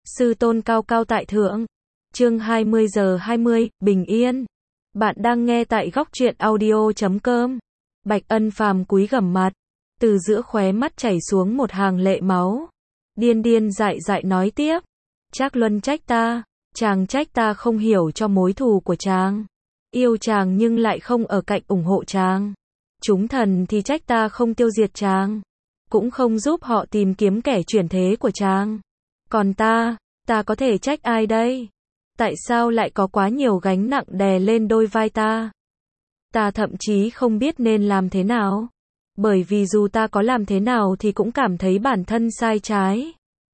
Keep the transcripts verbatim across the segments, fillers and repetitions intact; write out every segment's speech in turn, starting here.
Sư tôn cao cao tại thượng. Chương hai mươi giờ hai mươi, bình yên. Bạn đang nghe tại góc truyện audio chấm com. Bạch Ân Phàm cúi gằm mặt, từ giữa khóe mắt chảy xuống một hàng lệ máu. Điên điên dại dại nói tiếp, Trác Luân trách ta, chàng trách ta không hiểu cho mối thù của chàng, yêu chàng nhưng lại không ở cạnh ủng hộ chàng. Chúng thần thì trách ta không tiêu diệt chàng, cũng không giúp họ tìm kiếm kẻ chuyển thế của chàng. Còn ta, ta có thể trách ai đây? Tại sao lại có quá nhiều gánh nặng đè lên đôi vai ta? Ta thậm chí không biết nên làm thế nào. Bởi vì dù ta có làm thế nào thì cũng cảm thấy bản thân sai trái.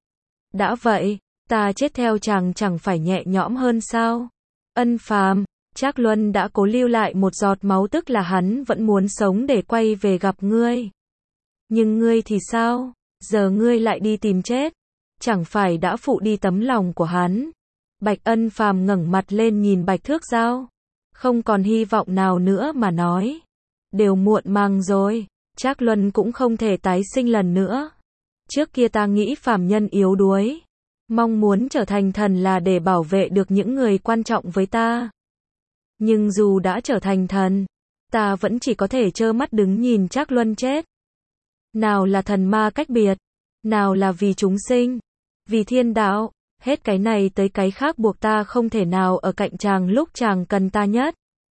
Đã vậy, ta chết theo chàng chẳng phải nhẹ nhõm hơn sao? Ân Phàm, Trác Luân đã cố lưu lại một giọt máu, tức là hắn vẫn muốn sống để quay về gặp ngươi. Nhưng ngươi thì sao? Giờ ngươi lại đi tìm chết. Chẳng phải đã phụ đi tấm lòng của hắn. Bạch Ân Phàm ngẩng mặt lên nhìn Bạch Thước Dao. Không còn hy vọng nào nữa mà nói. Đều muộn màng rồi. Trác Luân cũng không thể tái sinh lần nữa. Trước kia ta nghĩ phàm nhân yếu đuối. Mong muốn trở thành thần là để bảo vệ được những người quan trọng với ta. Nhưng dù đã trở thành thần, ta vẫn chỉ có thể trơ mắt đứng nhìn Trác Luân chết. Nào là thần ma cách biệt, nào là vì chúng sinh, vì thiên đạo, hết cái này tới cái khác buộc ta không thể nào ở cạnh chàng lúc chàng cần ta nhất.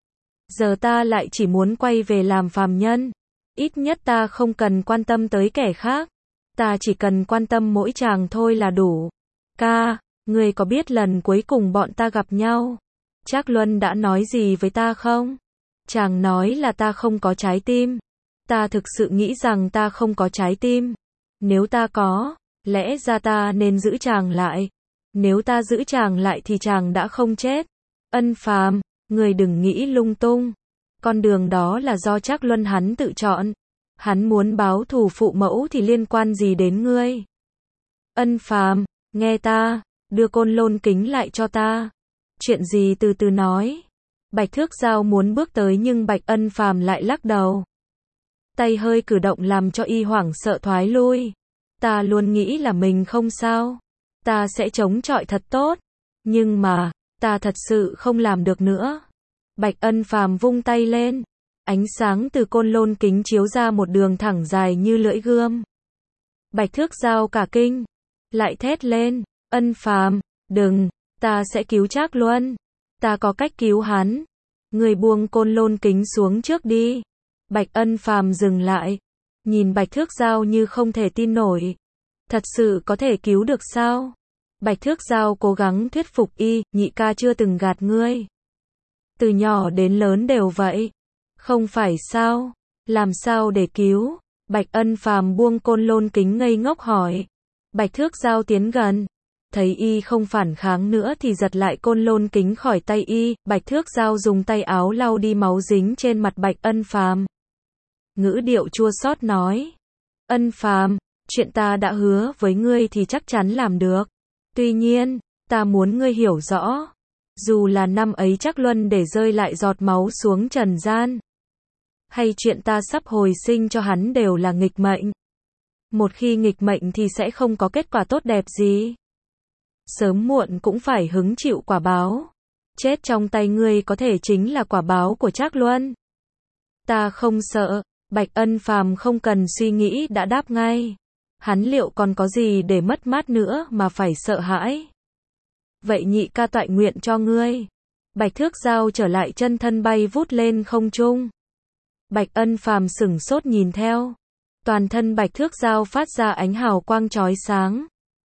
Giờ ta lại chỉ muốn quay về làm phàm nhân. Ít nhất ta không cần quan tâm tới kẻ khác. Ta chỉ cần quan tâm mỗi chàng thôi là đủ. Ca, ngươi có biết lần cuối cùng bọn ta gặp nhau, Trác Luân đã nói gì với ta không? Chàng nói là ta không có trái tim. Ta thực sự nghĩ rằng ta không có trái tim. Nếu ta có, lẽ ra ta nên giữ chàng lại. Nếu ta giữ chàng lại thì chàng đã không chết. Ân Phàm, người đừng nghĩ lung tung. Con đường đó là do Trác Luân hắn tự chọn. Hắn muốn báo thù phụ mẫu thì liên quan gì đến ngươi? Ân Phàm, nghe ta, đưa côn lôn kính lại cho ta. Chuyện gì từ từ nói. Bạch Thước Dao muốn bước tới nhưng Bạch Ân Phàm lại lắc đầu. Tay hơi cử động làm cho y hoảng sợ thoái lui. Ta luôn nghĩ là mình không sao. Ta sẽ chống chọi thật tốt. Nhưng mà, ta thật sự không làm được nữa. Bạch Ân Phàm vung tay lên. Ánh sáng từ côn lôn kính chiếu ra một đường thẳng dài như lưỡi gươm. Bạch Thước Dao cả kinh. Lại thét lên. Ân Phàm, đừng, ta sẽ cứu Trác Luân. Ta có cách cứu hắn. Người buông côn lôn kính xuống trước đi. Bạch Ân Phàm dừng lại. Nhìn Bạch Thước Dao như không thể tin nổi. Thật sự có thể cứu được sao? Bạch Thước Dao cố gắng thuyết phục y, nhị ca chưa từng gạt ngươi. Từ nhỏ đến lớn đều vậy. Không phải sao? Làm sao để cứu? Bạch Ân Phàm buông côn lôn kính ngây ngốc hỏi. Bạch Thước Dao tiến gần. Thấy y không phản kháng nữa thì giật lại côn lôn kính khỏi tay y. Bạch Thước Dao dùng tay áo lau đi máu dính trên mặt Bạch Ân Phàm. Ngữ điệu chua xót nói. Ân Phàm, chuyện ta đã hứa với ngươi thì chắc chắn làm được. Tuy nhiên, ta muốn ngươi hiểu rõ. Dù là năm ấy Trác Luân để rơi lại giọt máu xuống trần gian. Hay chuyện ta sắp hồi sinh cho hắn đều là nghịch mệnh. Một khi nghịch mệnh thì sẽ không có kết quả tốt đẹp gì. Sớm muộn cũng phải hứng chịu quả báo. Chết trong tay ngươi có thể chính là quả báo của Trác Luân. Ta không sợ. Bạch Ân Phàm không cần suy nghĩ đã đáp ngay. Hắn liệu còn có gì để mất mát nữa mà phải sợ hãi. Vậy nhị ca toại nguyện cho ngươi. Bạch Thước Dao trở lại chân thân bay vút lên không trung. Bạch Ân Phàm sửng sốt nhìn theo. Toàn thân Bạch Thước Dao phát ra ánh hào quang chói sáng.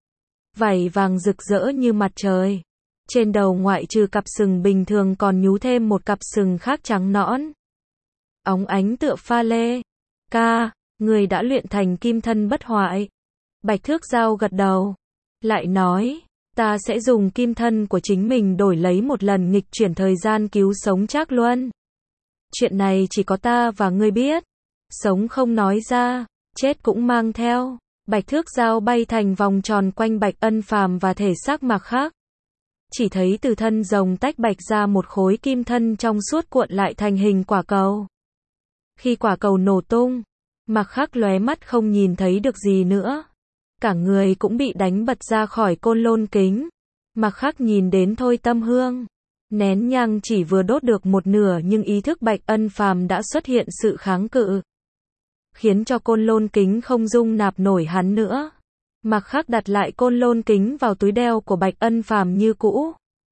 Vảy vàng rực rỡ như mặt trời. Trên đầu ngoại trừ cặp sừng bình thường còn nhú thêm một cặp sừng khác trắng nõn. Óng ánh tựa pha lê. Ca, người đã luyện thành kim thân bất hoại. Bạch Thước Dao gật đầu. Lại nói, ta sẽ dùng kim thân của chính mình đổi lấy một lần nghịch chuyển thời gian cứu sống Trác Luân. Chuyện này chỉ có ta và ngươi biết. Sống không nói ra, chết cũng mang theo. Bạch Thước Dao bay thành vòng tròn quanh Bạch Ân Phàm và thể xác Mạc Khắc. Chỉ thấy từ thân rồng tách bạch ra một khối kim thân trong suốt cuộn lại thành hình quả cầu. Khi quả cầu nổ tung, Mạc Khắc lóe mắt không nhìn thấy được gì nữa. cả người cũng bị đánh bật ra khỏi côn lôn kính. Mặc Khắc nhìn đến thôi tâm hương. Nén nhang chỉ vừa đốt được một nửa nhưng ý thức Bạch Ân Phàm đã xuất hiện sự kháng cự, khiến cho côn lôn kính không dung nạp nổi hắn nữa. Mặc Khắc đặt lại côn lôn kính vào túi đeo của Bạch Ân Phàm như cũ.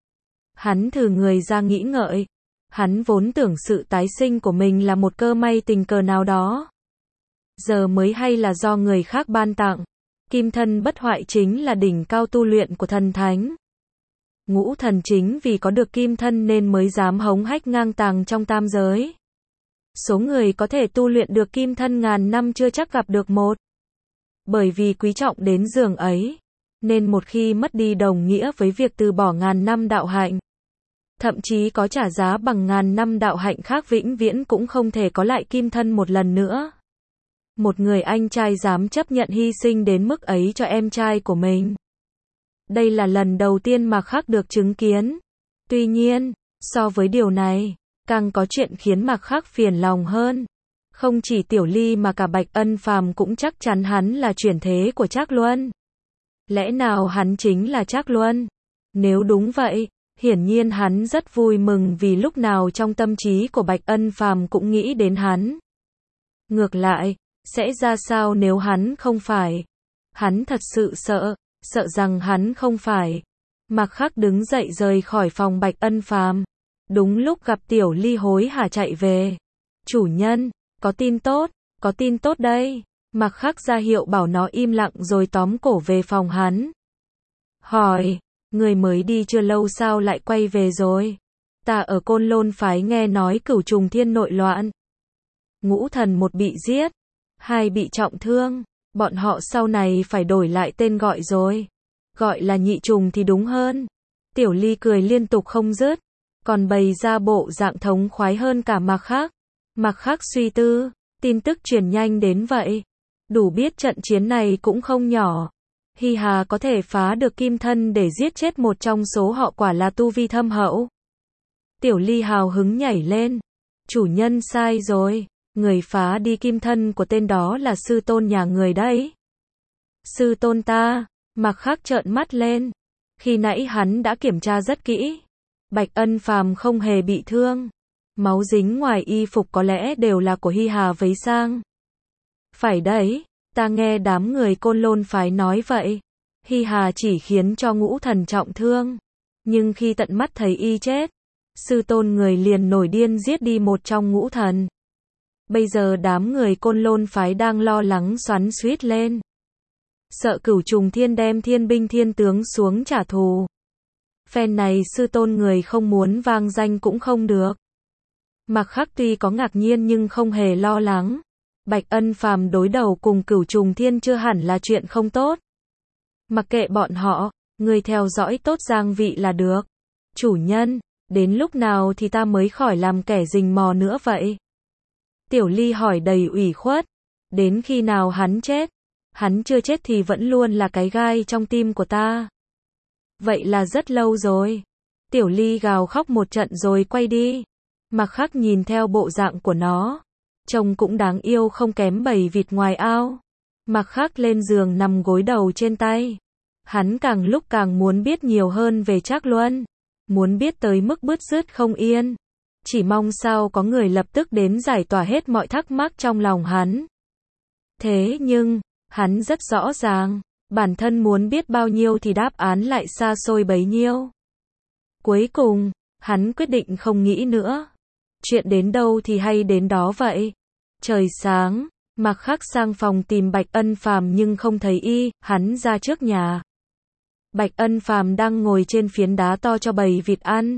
Hắn thử người ra nghĩ ngợi. Hắn vốn tưởng sự tái sinh của mình là một cơ may tình cờ nào đó. Giờ mới hay là do người khác ban tặng. Kim thân bất hoại chính là đỉnh cao tu luyện của thần thánh. Ngũ thần chính vì có được kim thân nên mới dám hống hách ngang tàng trong tam giới. Số người có thể tu luyện được kim thân ngàn năm chưa chắc gặp được một. Bởi vì quý trọng đến giường ấy, nên một khi mất đi đồng nghĩa với việc từ bỏ ngàn năm đạo hạnh. Thậm chí có trả giá bằng ngàn năm đạo hạnh khác vĩnh viễn cũng không thể có lại kim thân một lần nữa. Một người anh trai dám chấp nhận hy sinh đến mức ấy cho em trai của mình. Đây là lần đầu tiên mà Khắc được chứng kiến. Tuy nhiên, so với điều này, càng có chuyện khiến Mạc Khắc phiền lòng hơn. Không chỉ Tiểu Ly mà cả Bạch Ân Phàm cũng chắc chắn hắn là chuyển thế của Trác Luân. Lẽ nào hắn chính là Trác Luân? Nếu đúng vậy, hiển nhiên hắn rất vui mừng vì lúc nào trong tâm trí của Bạch Ân Phàm cũng nghĩ đến hắn. Ngược lại, sẽ ra sao nếu hắn không phải? Hắn thật sự sợ, sợ rằng hắn không phải. Mạc Khắc đứng dậy rời khỏi phòng Bạch Ân Phàm. Đúng lúc gặp Tiểu Ly hối hả chạy về. Chủ nhân, có tin tốt, có tin tốt đây. Mạc Khắc ra hiệu bảo nó im lặng rồi tóm cổ về phòng hắn. Hỏi, người mới đi chưa lâu sao lại quay về rồi? Ta ở Côn Lôn phái nghe nói Cửu Trùng Thiên nội loạn. Ngũ thần một bị giết, hai bị trọng thương, bọn họ sau này phải đổi lại tên gọi rồi. Gọi là nhị trùng thì đúng hơn. Tiểu Ly cười liên tục không dứt, còn bày ra bộ dạng thống khoái hơn cả Mạc Khắc. Mạc Khắc suy tư, tin tức truyền nhanh đến vậy. Đủ biết trận chiến này cũng không nhỏ. Hi Hà có thể phá được kim thân để giết chết một trong số họ quả là tu vi thâm hậu. Tiểu Ly hào hứng nhảy lên. Chủ nhân sai rồi. Người phá đi kim thân của tên đó là sư tôn nhà người đấy. Sư tôn ta? Mạc Khắc trợn mắt lên. Khi nãy hắn đã kiểm tra rất kỹ. Bạch Ân Phàm không hề bị thương. Máu dính ngoài y phục có lẽ đều là của Hi Hà vấy sang. Phải đấy, ta nghe đám người Côn Lôn phái nói vậy. Hi Hà chỉ khiến cho ngũ thần trọng thương. Nhưng khi tận mắt thấy y chết, sư tôn người liền nổi điên giết đi một trong ngũ thần. Bây giờ đám người Côn Lôn phái đang lo lắng xoắn xuýt lên. Sợ Cửu Trùng Thiên đem thiên binh thiên tướng xuống trả thù. Phen này sư tôn người không muốn vang danh cũng không được. Mạc Khắc tuy có ngạc nhiên nhưng không hề lo lắng. Bạch Ân Phàm đối đầu cùng Cửu Trùng Thiên chưa hẳn là chuyện không tốt. Mặc kệ bọn họ, người theo dõi tốt Giang Vị là được. Chủ nhân, đến lúc nào thì ta mới khỏi làm kẻ rình mò nữa vậy? Tiểu Ly hỏi đầy ủy khuất. Đến khi nào hắn chết? Hắn chưa chết thì vẫn luôn là cái gai trong tim của ta. Vậy là rất lâu rồi. Tiểu Ly gào khóc một trận rồi quay đi. Mạc Khắc nhìn theo bộ dạng của nó. Trông cũng đáng yêu không kém bầy vịt ngoài ao. Mạc Khắc lên giường nằm gối đầu trên tay. Hắn càng lúc càng muốn biết nhiều hơn về Trác Luân. Muốn biết tới mức bứt rứt không yên. Chỉ mong sao có người lập tức đến giải tỏa hết mọi thắc mắc trong lòng hắn. Thế nhưng, hắn rất rõ ràng, bản thân muốn biết bao nhiêu thì đáp án lại xa xôi bấy nhiêu. Cuối cùng, hắn quyết định không nghĩ nữa. Chuyện đến đâu thì hay đến đó vậy. Trời sáng, Mạc Khắc sang phòng tìm Bạch Ân Phàm nhưng không thấy y, hắn ra trước nhà. Bạch Ân Phàm đang ngồi trên phiến đá to cho bầy vịt ăn.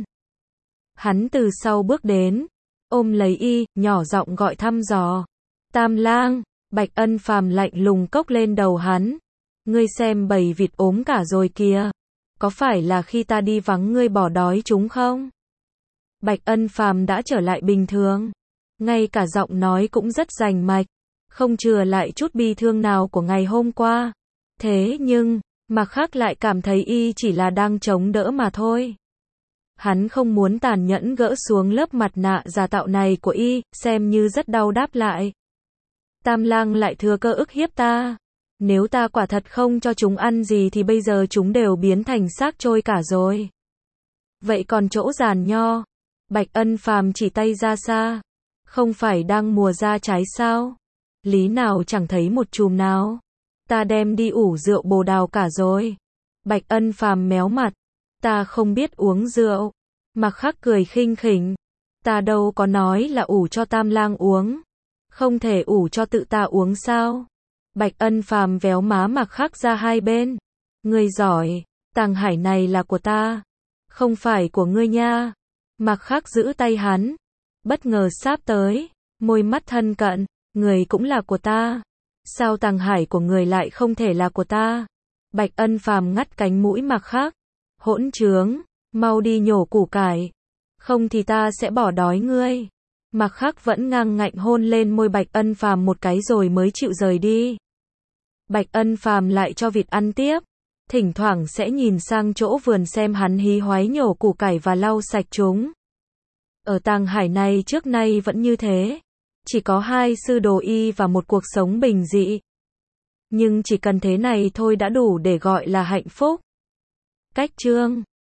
Hắn từ sau bước đến, ôm lấy y, nhỏ giọng gọi thăm dò. Tam lang, Bạch Ân Phàm lạnh lùng cốc lên đầu hắn. Ngươi xem bầy vịt ốm cả rồi kìa. Có phải là khi ta đi vắng ngươi bỏ đói chúng không? Bạch Ân Phàm đã trở lại bình thường. Ngay cả giọng nói cũng rất rành mạch. Không chừa lại chút bi thương nào của ngày hôm qua. Thế nhưng, Mạc Khắc lại cảm thấy y chỉ là đang chống đỡ mà thôi. Hắn không muốn tàn nhẫn gỡ xuống lớp mặt nạ giả tạo này của y, xem như rất đau đáp lại. Tam lang lại thừa cơ ức hiếp ta. Nếu ta quả thật không cho chúng ăn gì thì bây giờ chúng đều biến thành xác trôi cả rồi. Vậy còn chỗ giàn nho? Bạch Ân Phàm chỉ tay ra xa. Không phải đang mùa ra trái sao? Lý nào chẳng thấy một chùm nào. Ta đem đi ủ rượu bồ đào cả rồi. Bạch Ân Phàm méo mặt. Ta không biết uống rượu. Mạc Khắc cười khinh khỉnh. Ta đâu có nói là ủ cho Tam Lang uống. Không thể ủ cho tự ta uống sao? Bạch Ân Phàm véo má Mạc Khắc ra hai bên. Ngươi giỏi, tàng hải này là của ta. Không phải của ngươi nha. Mạc Khắc giữ tay hắn. Bất ngờ sáp tới. Môi mắt thân cận. Người cũng là của ta. Sao tàng hải của người lại không thể là của ta? Bạch Ân Phàm ngắt cánh mũi Mạc Khắc. Hỗn trướng, mau đi nhổ củ cải. Không thì ta sẽ bỏ đói ngươi. Mạc Khắc vẫn ngang ngạnh hôn lên môi Bạch Ân Phàm một cái rồi mới chịu rời đi. Bạch Ân Phàm lại cho vịt ăn tiếp. Thỉnh thoảng sẽ nhìn sang chỗ vườn xem hắn hí hoáy nhổ củ cải và lau sạch chúng. Ở tàng hải này trước nay vẫn như thế. Chỉ có hai sư đồ y và một cuộc sống bình dị. Nhưng chỉ cần thế này thôi đã đủ để gọi là hạnh phúc. Cách chương